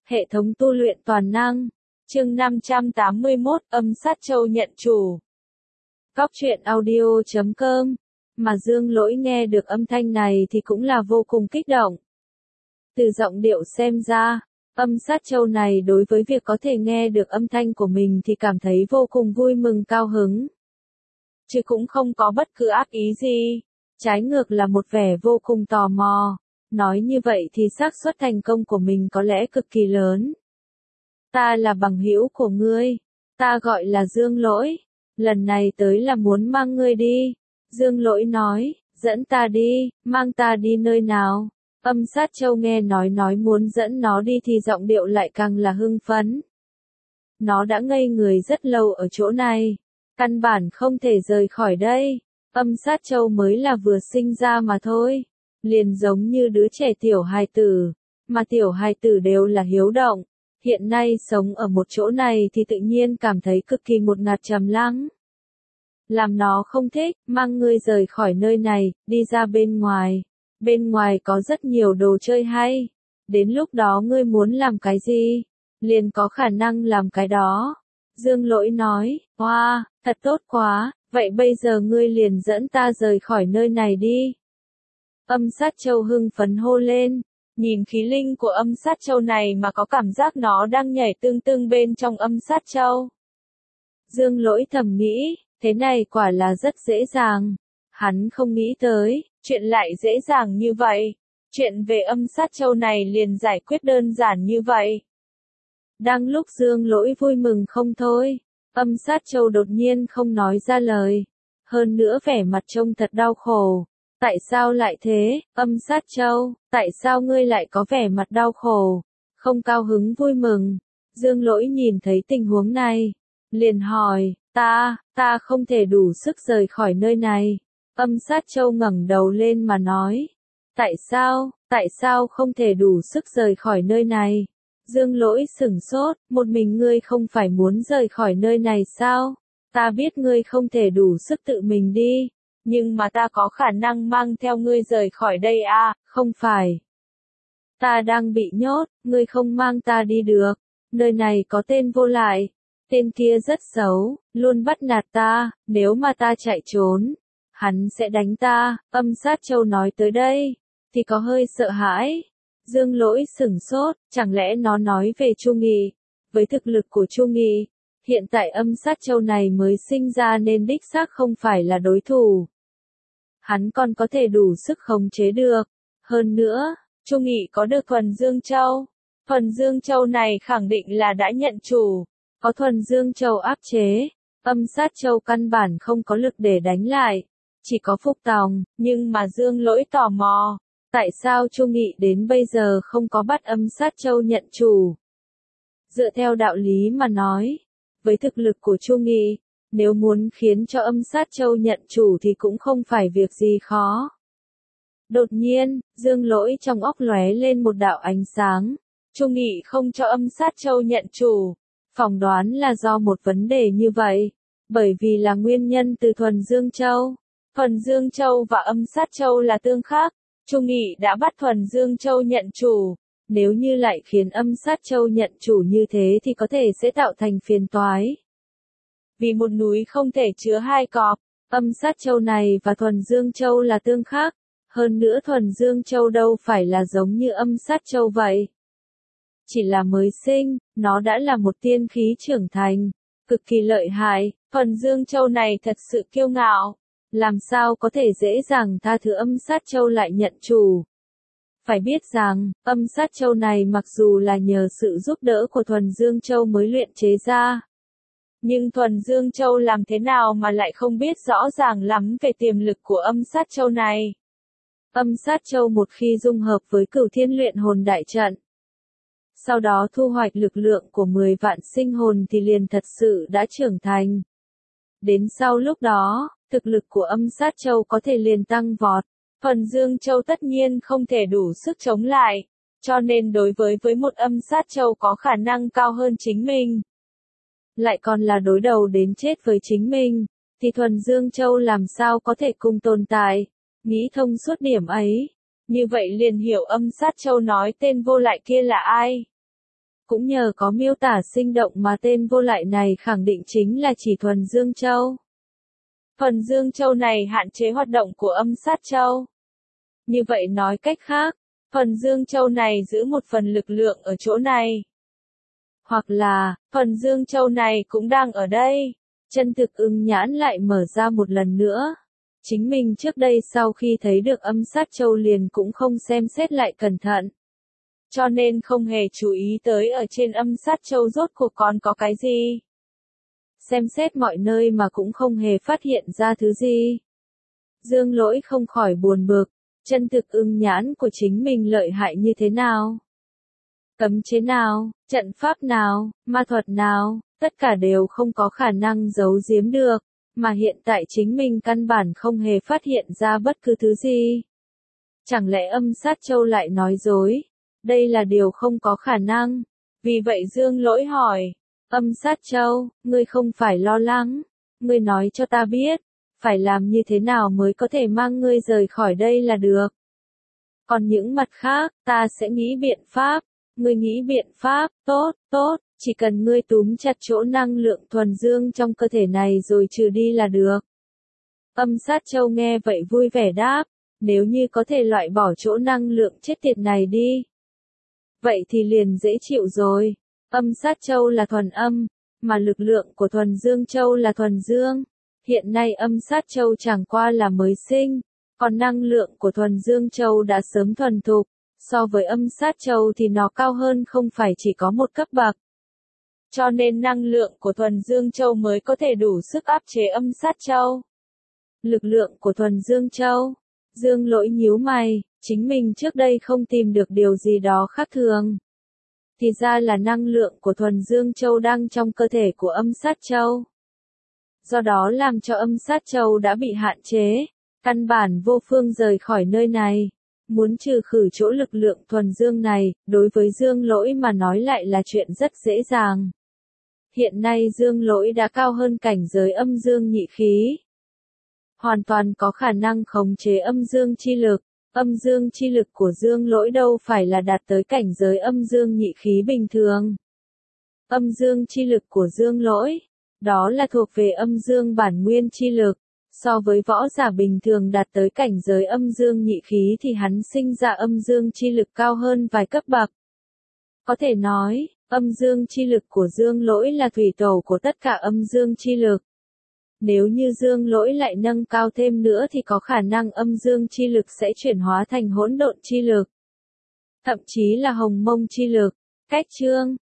Hệ thống tu luyện toàn năng. Chương 581, âm sát châu nhận chủ. Góc truyện audio.com. Mà Dương Lỗi nghe được âm thanh này thì cũng là vô cùng kích động. Từ giọng điệu xem ra, âm sát châu này đối với việc có thể nghe được âm thanh của mình thì cảm thấy vô cùng vui mừng cao hứng. Chứ cũng không có bất cứ ác ý gì. Trái ngược là một vẻ vô cùng tò mò. Nói như vậy thì xác suất thành công của mình có lẽ cực kỳ lớn. Ta là bằng hữu của ngươi. Ta gọi là Dương Lỗi. Lần này tới là muốn mang ngươi đi. Dương Lỗi nói, dẫn ta đi, mang ta đi nơi nào. Âm sát châu nghe nói muốn dẫn nó đi thì giọng điệu lại càng là hưng phấn. Nó đã ngây người rất lâu ở chỗ này. Căn bản không thể rời khỏi đây. Âm sát châu mới là vừa sinh ra mà thôi. Liền giống như đứa trẻ tiểu hài tử. Mà tiểu hài tử đều là hiếu động. Hiện nay sống ở một chỗ này thì tự nhiên cảm thấy cực kỳ ngột ngạt trầm lắng. Làm nó không thích, mang ngươi rời khỏi nơi này, đi ra bên ngoài. Bên ngoài có rất nhiều đồ chơi hay. Đến lúc đó ngươi muốn làm cái gì? Liền có khả năng làm cái đó. Dương Lỗi nói, wow, thật tốt quá, vậy bây giờ ngươi liền dẫn ta rời khỏi nơi này đi. Âm sát châu hưng phấn hô lên. Nhìn khí linh của âm sát châu này mà có cảm giác nó đang nhảy tương tương bên trong âm sát châu. Dương Lỗi thầm nghĩ, thế này quả là rất dễ dàng. Hắn không nghĩ tới, chuyện lại dễ dàng như vậy. Chuyện về âm sát châu này liền giải quyết đơn giản như vậy. Đang lúc Dương Lỗi vui mừng không thôi, âm sát châu đột nhiên không nói ra lời. Hơn nữa vẻ mặt trông thật đau khổ. Tại sao lại thế, âm sát châu, tại sao ngươi lại có vẻ mặt đau khổ, không cao hứng vui mừng? Dương Lỗi nhìn thấy tình huống này, liền hỏi, ta không thể đủ sức rời khỏi nơi này. Âm sát châu ngẩng đầu lên mà nói, tại sao không thể đủ sức rời khỏi nơi này? Dương Lỗi sửng sốt, một mình ngươi không phải muốn rời khỏi nơi này sao? Ta biết ngươi không thể đủ sức tự mình đi. Nhưng mà ta có khả năng mang theo ngươi rời khỏi đây à, không phải. Ta đang bị nhốt, ngươi không mang ta đi được. Nơi này có tên vô lại. Tên kia rất xấu, luôn bắt nạt ta, nếu mà ta chạy trốn, hắn sẽ đánh ta. Âm sát châu nói tới đây, thì có hơi sợ hãi. Dương Lỗi sửng sốt, chẳng lẽ nó nói về Chu Nghị. Với thực lực của Chu Nghị, hiện tại âm sát châu này mới sinh ra nên đích xác không phải là đối thủ. Hắn còn có thể đủ sức khống chế được. Hơn nữa, Chu Nghị có được thuần dương châu. Thuần dương châu này khẳng định là đã nhận chủ. Có thuần dương châu áp chế, âm sát châu căn bản không có lực để đánh lại. Chỉ có phục tòng, nhưng mà Dương Lỗi tò mò. Tại sao Chu Nghị đến bây giờ không có bắt âm sát châu nhận chủ? Dựa theo đạo lý mà nói, với thực lực của Chu Nghị, nếu muốn khiến cho âm sát châu nhận chủ thì cũng không phải việc gì khó. Đột nhiên, Dương Lỗi trong óc lóe lên một đạo ánh sáng. Chu Nghị không cho âm sát châu nhận chủ. Phỏng đoán là do một vấn đề như vậy. Bởi vì là nguyên nhân từ thuần dương châu. Thuần dương châu và âm sát châu là tương khắc. Chu Nghị đã bắt thuần dương châu nhận chủ. Nếu như lại khiến âm sát châu nhận chủ như thế thì có thể sẽ tạo thành phiền toái. Vì một núi không thể chứa hai cọp, âm sát châu này và thuần dương châu là tương khắc. Hơn nữa thuần dương châu đâu phải là giống như âm sát châu vậy. Chỉ là mới sinh, nó đã là một tiên khí trưởng thành, cực kỳ lợi hại. Thuần dương châu này thật sự kiêu ngạo. Làm sao có thể dễ dàng tha thứ âm sát châu lại nhận chủ. Phải biết rằng, âm sát châu này mặc dù là nhờ sự giúp đỡ của thuần dương châu mới luyện chế ra. Nhưng thuần dương châu làm thế nào mà lại không biết rõ ràng lắm về tiềm lực của âm sát châu này. Âm sát châu một khi dung hợp với Cửu Thiên luyện hồn đại trận, sau đó thu hoạch lực lượng của 10 vạn sinh hồn thì liền thật sự đã trưởng thành. Đến sau lúc đó, thực lực của âm sát châu có thể liền tăng vọt. Thuần dương châu tất nhiên không thể đủ sức chống lại, cho nên đối với một âm sát châu có khả năng cao hơn chính mình, lại còn là đối đầu đến chết với chính mình, thì thuần dương châu làm sao có thể cùng tồn tại. Nghĩ thông suốt điểm ấy, như vậy liền hiểu âm sát châu nói tên vô lại kia là ai. Cũng nhờ có miêu tả sinh động mà tên vô lại này khẳng định chính là chỉ thuần dương châu. Thuần dương châu này hạn chế hoạt động của âm sát châu. Như vậy nói cách khác, thuần dương châu này giữ một phần lực lượng ở chỗ này. Hoặc là, thuần dương châu này cũng đang ở đây. Chân thực ưng nhãn lại mở ra một lần nữa. Chính mình trước đây sau khi thấy được âm sát châu liền cũng không xem xét lại cẩn thận. Cho nên không hề chú ý tới ở trên âm sát châu rốt cuộc còn có cái gì. Xem xét mọi nơi mà cũng không hề phát hiện ra thứ gì. Dương Lỗi không khỏi buồn bực, chân thực ưng nhãn của chính mình lợi hại như thế nào? Cấm chế nào, trận pháp nào, ma thuật nào, tất cả đều không có khả năng giấu giếm được, mà hiện tại chính mình căn bản không hề phát hiện ra bất cứ thứ gì. Chẳng lẽ âm sát châu lại nói dối? Đây là điều không có khả năng. Vì vậy Dương Lỗi hỏi, âm sát châu, ngươi không phải lo lắng, ngươi nói cho ta biết, phải làm như thế nào mới có thể mang ngươi rời khỏi đây là được. Còn những mặt khác, ta sẽ nghĩ biện pháp. Ngươi nghĩ biện pháp, tốt, tốt, chỉ cần ngươi túm chặt chỗ năng lượng thuần dương trong cơ thể này rồi trừ đi là được. Âm sát châu nghe vậy vui vẻ đáp, nếu như có thể loại bỏ chỗ năng lượng chết tiệt này đi. Vậy thì liền dễ chịu rồi, âm sát châu là thuần âm, mà lực lượng của thuần dương châu là thuần dương. Hiện nay âm sát châu chẳng qua là mới sinh, còn năng lượng của thuần dương châu đã sớm thuần thục. So với âm sát châu thì nó cao hơn không phải chỉ có một cấp bậc. Cho nên năng lượng của thuần dương châu mới có thể đủ sức áp chế âm sát châu. Lực lượng của thuần dương châu. Dương Lỗi nhíu mày, chính mình trước đây không tìm được điều gì đó khác thường. Thì ra là năng lượng của thuần dương châu đang trong cơ thể của âm sát châu. Do đó làm cho âm sát châu đã bị hạn chế, căn bản vô phương rời khỏi nơi này. Muốn trừ khử chỗ lực lượng thuần dương này, đối với Dương Lỗi mà nói lại là chuyện rất dễ dàng. Hiện nay Dương Lỗi đã cao hơn cảnh giới âm dương nhị khí. Hoàn toàn có khả năng khống chế âm dương chi lực. Âm dương chi lực của Dương Lỗi đâu phải là đạt tới cảnh giới âm dương nhị khí bình thường. Âm dương chi lực của Dương Lỗi, đó là thuộc về âm dương bản nguyên chi lực. So với võ giả bình thường đạt tới cảnh giới âm dương nhị khí thì hắn sinh ra âm dương chi lực cao hơn vài cấp bậc. Có thể nói, âm dương chi lực của Dương Lỗi là thủy tổ của tất cả âm dương chi lực. Nếu như Dương Lỗi lại nâng cao thêm nữa thì có khả năng âm dương chi lực sẽ chuyển hóa thành hỗn độn chi lực. Thậm chí là hồng mông chi lực. Cách chương